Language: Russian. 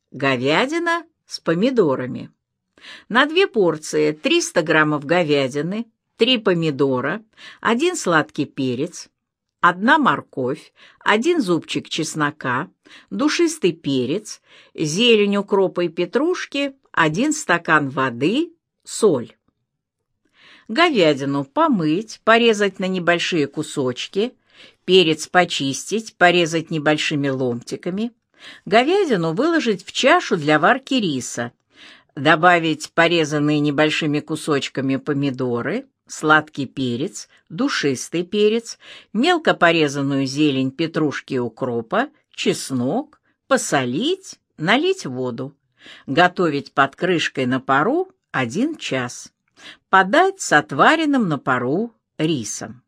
Говядина с помидорами. На 2 порции 300 граммов говядины, 3 помидора, 1 сладкий перец, 1 морковь, 1 зубчик чеснока, душистый перец, зелень укропа и петрушки, 1 стакан воды, соль. Говядину помыть, порезать на небольшие кусочки, перец почистить, порезать небольшими ломтиками, говядину выложить в чашу для варки риса, добавить порезанные небольшими кусочками помидоры, сладкий перец, душистый перец, мелко порезанную зелень петрушки и укропа, чеснок, посолить, налить воду. Готовить под крышкой на пару 1 час. Подать с отваренным на пару рисом.